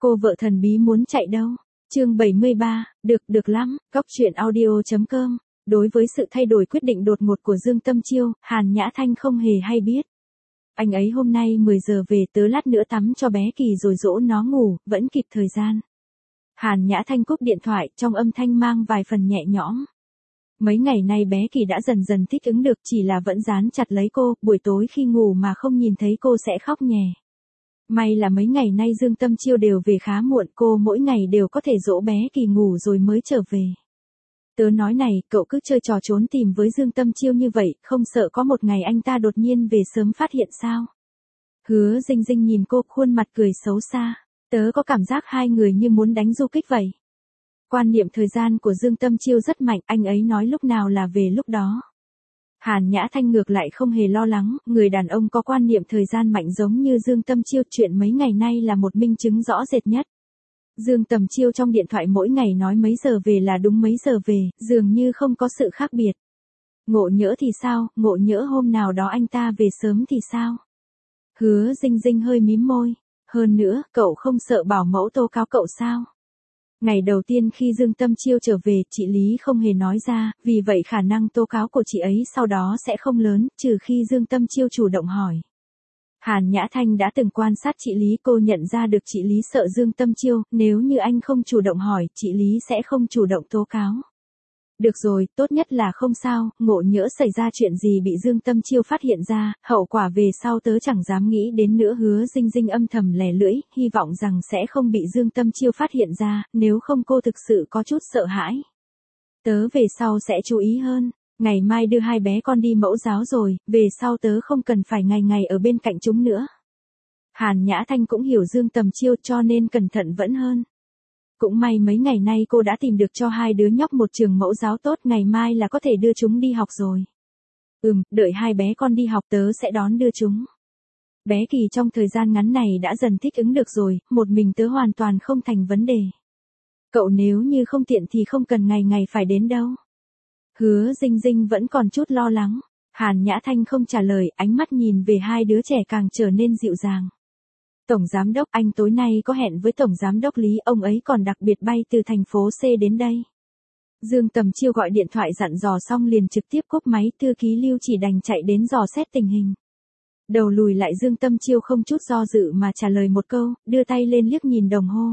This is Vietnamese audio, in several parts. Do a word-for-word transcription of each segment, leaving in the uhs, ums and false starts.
Cô vợ thần bí muốn chạy đâu? Chương bảy mươi ba, được, được lắm, góc truyện audio chấm com. Đối với sự thay đổi quyết định đột ngột của Dương Tâm Chiêu, Hàn Nhã Thanh không hề hay biết. Anh ấy hôm nay mười giờ về, tớ lát nữa tắm cho bé Kỳ rồi dỗ nó ngủ, vẫn kịp thời gian. Hàn Nhã Thanh cúp điện thoại, trong âm thanh mang vài phần nhẹ nhõm. Mấy ngày nay bé Kỳ đã dần dần thích ứng được, chỉ là vẫn dán chặt lấy cô, buổi tối khi ngủ mà không nhìn thấy cô sẽ khóc nhè. May là mấy ngày nay Dương Tâm Chiêu đều về khá muộn, cô mỗi ngày đều có thể dỗ bé Kỳ ngủ rồi mới trở về. Tớ nói này, cậu cứ chơi trò trốn tìm với Dương Tâm Chiêu như vậy, không sợ có một ngày anh ta đột nhiên về sớm phát hiện sao? Hứa Dinh Dinh nhìn cô, khuôn mặt cười xấu xa. Tớ có cảm giác hai người như muốn đánh du kích vậy. Quan niệm thời gian của Dương Tâm Chiêu rất mạnh, anh ấy nói lúc nào là về lúc đó. Hàn Nhã Thanh ngược lại không hề lo lắng, người đàn ông có quan niệm thời gian mạnh giống như Dương Tâm Chiêu, chuyện mấy ngày nay là một minh chứng rõ rệt nhất. Dương Tâm Chiêu trong điện thoại mỗi ngày nói mấy giờ về là đúng mấy giờ về, dường như không có sự khác biệt. Ngộ nhỡ thì sao, ngộ nhỡ hôm nào đó anh ta về sớm thì sao? Hứa Dinh Dinh hơi mím môi. Hơn nữa, cậu không sợ bảo mẫu tố cáo cậu sao? Ngày đầu tiên khi Dương Tâm Chiêu trở về, chị Lý không hề nói ra, vì vậy khả năng tố cáo của chị ấy sau đó sẽ không lớn, trừ khi Dương Tâm Chiêu chủ động hỏi. Hàn Nhã Thanh đã từng quan sát chị Lý, cô nhận ra được chị Lý sợ Dương Tâm Chiêu, nếu như anh không chủ động hỏi, chị Lý sẽ không chủ động tố cáo. Được rồi, tốt nhất là không sao, ngộ nhỡ xảy ra chuyện gì bị Dương Tâm Chiêu phát hiện ra, hậu quả về sau tớ chẳng dám nghĩ đến nữa. Hứa Dinh Dinh âm thầm lè lưỡi, hy vọng rằng sẽ không bị Dương Tâm Chiêu phát hiện ra, nếu không cô thực sự có chút sợ hãi. Tớ về sau sẽ chú ý hơn, ngày mai đưa hai bé con đi mẫu giáo rồi, về sau tớ không cần phải ngày ngày ở bên cạnh chúng nữa. Hàn Nhã Thanh cũng hiểu Dương Tâm Chiêu cho nên cẩn thận vẫn hơn. Cũng may mấy ngày nay cô đã tìm được cho hai đứa nhóc một trường mẫu giáo tốt, ngày mai là có thể đưa chúng đi học rồi. Ừm, đợi hai bé con đi học tớ sẽ đón đưa chúng. Bé Kỳ trong thời gian ngắn này đã dần thích ứng được rồi, một mình tớ hoàn toàn không thành vấn đề. Cậu nếu như không tiện thì không cần ngày ngày phải đến đâu. Hứa Dinh Dinh vẫn còn chút lo lắng. Hàn Nhã Thanh không trả lời, ánh mắt nhìn về hai đứa trẻ càng trở nên dịu dàng. Tổng Giám đốc, anh tối nay có hẹn với Tổng Giám đốc Lý, ông ấy còn đặc biệt bay từ thành phố C đến đây. Dương Tâm Chiêu gọi điện thoại dặn dò xong liền trực tiếp cúp máy, thư ký Lưu chỉ đành chạy đến dò xét tình hình. Đầu lùi lại, Dương Tâm Chiêu không chút do dự mà trả lời một câu, đưa tay lên liếc nhìn đồng hồ.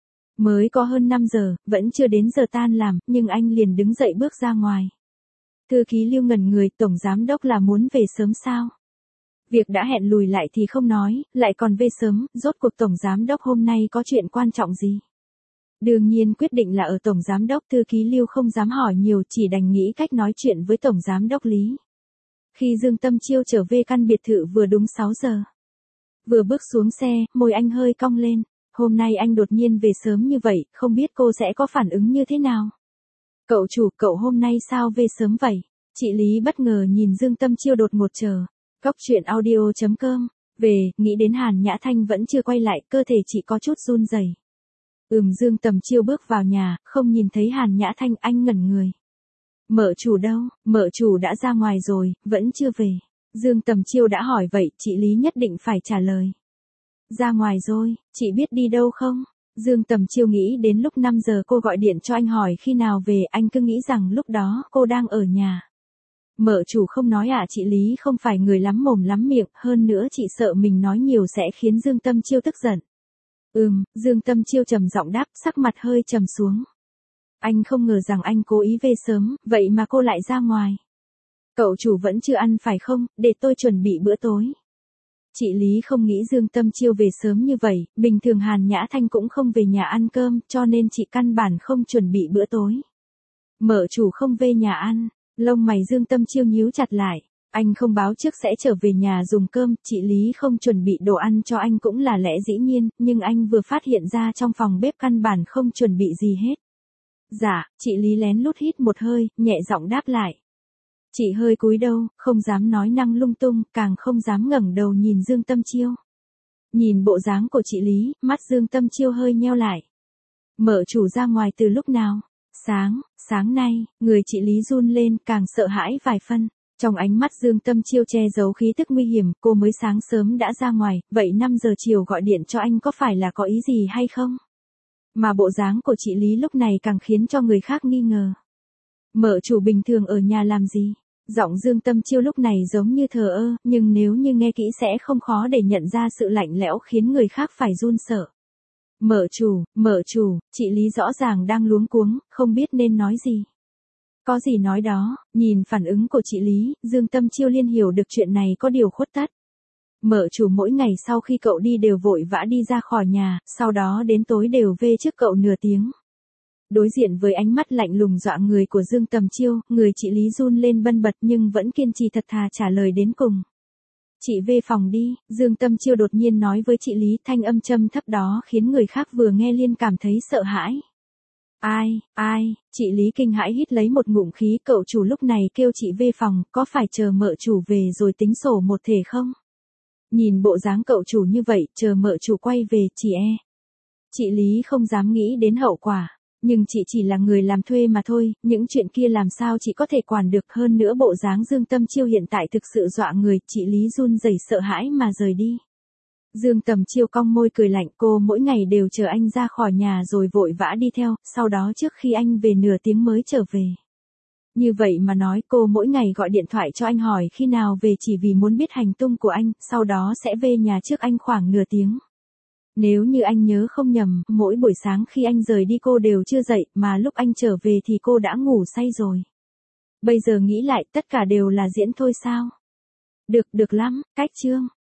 Mới có hơn năm giờ, vẫn chưa đến giờ tan làm, nhưng anh liền đứng dậy bước ra ngoài. Thư ký Lưu ngẩn người, Tổng Giám đốc là muốn về sớm sao? Việc đã hẹn lùi lại thì không nói, lại còn về sớm, rốt cuộc Tổng Giám đốc hôm nay có chuyện quan trọng gì? Đương nhiên quyết định là ở Tổng Giám đốc, thư ký Lưu không dám hỏi nhiều, chỉ đành nghĩ cách nói chuyện với Tổng Giám đốc Lý. Khi Dương Tâm Chiêu trở về căn biệt thự vừa đúng sáu giờ. Vừa bước xuống xe, môi anh hơi cong lên, hôm nay anh đột nhiên về sớm như vậy, không biết cô sẽ có phản ứng như thế nào? Cậu chủ, cậu hôm nay sao về sớm vậy? Chị Lý bất ngờ nhìn Dương Tâm Chiêu đột ngột chờ. Góc truyện audio chấm com, về, nghĩ đến Hàn Nhã Thanh vẫn chưa quay lại, cơ thể chị có chút run rẩy. Ừm, Dương Tâm Chiêu bước vào nhà, không nhìn thấy Hàn Nhã Thanh, anh ngẩn người. Mợ chủ đâu? Mợ chủ đã ra ngoài rồi, vẫn chưa về. Dương Tâm Chiêu đã hỏi vậy, chị Lý nhất định phải trả lời. Ra ngoài rồi, chị biết đi đâu không? Dương Tâm Chiêu nghĩ đến lúc năm giờ cô gọi điện cho anh hỏi khi nào về, anh cứ nghĩ rằng lúc đó cô đang ở nhà. Mợ chủ không nói à? Chị Lý không phải người lắm mồm lắm miệng, hơn nữa chị sợ mình nói nhiều sẽ khiến Dương Tâm Chiêu tức giận. Ừm, Dương Tâm Chiêu trầm giọng đáp, sắc mặt hơi trầm xuống. Anh không ngờ rằng anh cố ý về sớm, vậy mà cô lại ra ngoài. Cậu chủ vẫn chưa ăn phải không, để tôi chuẩn bị bữa tối. Chị Lý không nghĩ Dương Tâm Chiêu về sớm như vậy, bình thường Hàn Nhã Thanh cũng không về nhà ăn cơm, cho nên chị căn bản không chuẩn bị bữa tối. Mợ chủ không về nhà ăn. Lông mày Dương Tâm Chiêu nhíu chặt lại, anh không báo trước sẽ trở về nhà dùng cơm, chị Lý không chuẩn bị đồ ăn cho anh cũng là lẽ dĩ nhiên, nhưng anh vừa phát hiện ra trong phòng bếp căn bản không chuẩn bị gì hết. Dạ, chị Lý lén lút hít một hơi, nhẹ giọng đáp lại. Chị hơi cúi đầu, không dám nói năng lung tung, càng không dám ngẩng đầu nhìn Dương Tâm Chiêu. Nhìn bộ dáng của chị Lý, mắt Dương Tâm Chiêu hơi nheo lại. Mợ chủ ra ngoài từ lúc nào? Sáng, sáng nay, người chị Lý run lên, càng sợ hãi vài phân. Trong ánh mắt Dương Tâm Chiêu che giấu khí tức nguy hiểm, cô mới sáng sớm đã ra ngoài, vậy năm giờ chiều gọi điện cho anh có phải là có ý gì hay không? Mà bộ dáng của chị Lý lúc này càng khiến cho người khác nghi ngờ. Mợ chủ bình thường ở nhà làm gì? Giọng Dương Tâm Chiêu lúc này giống như thờ ơ, nhưng nếu như nghe kỹ sẽ không khó để nhận ra sự lạnh lẽo khiến người khác phải run sợ. Mợ chủ, mợ chủ, chị Lý rõ ràng đang luống cuống, không biết nên nói gì. Có gì nói đó, nhìn phản ứng của chị Lý, Dương Tâm Chiêu liên hiểu được chuyện này có điều khuất tất. Mợ chủ mỗi ngày sau khi cậu đi đều vội vã đi ra khỏi nhà, sau đó đến tối đều về trước cậu nửa tiếng. Đối diện với ánh mắt lạnh lùng dọa người của Dương Tâm Chiêu, người chị Lý run lên bần bật nhưng vẫn kiên trì thật thà trả lời đến cùng. Chị về phòng đi, Dương Tâm Chiêu đột nhiên nói với chị Lý, thanh âm trầm thấp đó khiến người khác vừa nghe liên cảm thấy sợ hãi. Ai, ai, chị Lý kinh hãi hít lấy một ngụm khí, cậu chủ lúc này kêu chị về phòng, có phải chờ mợ chủ về rồi tính sổ một thể không? Nhìn bộ dáng cậu chủ như vậy, chờ mợ chủ quay về, chị e. Chị Lý không dám nghĩ đến hậu quả, nhưng chị chỉ là người làm thuê mà thôi, những chuyện kia làm sao chị có thể quản được, hơn nữa bộ dáng Dương Tâm Chiêu hiện tại thực sự dọa người, chị Lý run rẩy sợ hãi mà rời đi. Dương Tâm Chiêu cong môi cười lạnh, cô mỗi ngày đều chờ anh ra khỏi nhà rồi vội vã đi theo, sau đó trước khi anh về nửa tiếng mới trở về. Như vậy mà nói cô mỗi ngày gọi điện thoại cho anh hỏi khi nào về chỉ vì muốn biết hành tung của anh, sau đó sẽ về nhà trước anh khoảng nửa tiếng. Nếu như anh nhớ không nhầm, mỗi buổi sáng khi anh rời đi cô đều chưa dậy, mà lúc anh trở về thì cô đã ngủ say rồi. Bây giờ nghĩ lại tất cả đều là diễn thôi sao? Được, được lắm, cách chương.